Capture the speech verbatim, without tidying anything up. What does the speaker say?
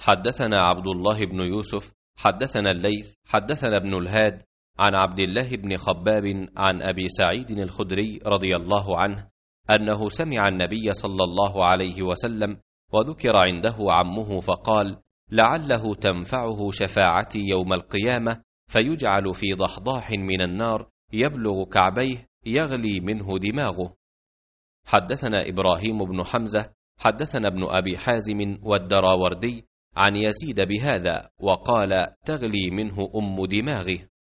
حدثنا عبد الله بن يوسف حدثنا الليث حدثنا ابن الهاد عن عبد الله بن خباب عن أبي سعيد الخدري رضي الله عنه أنه سمع النبي صلى الله عليه وسلم وذكر عنده عمه فقال: لعله تنفعه شفاعتي يوم القيامة، فيجعل في ضحضاح من النار يبلغ كعبيه يغلي منه دماغه. حدثنا إبراهيم بن حمزة حدثنا ابن أبي حازم والدراوردي عن يزيد بهذا وقال: تغلي منه أم دماغه.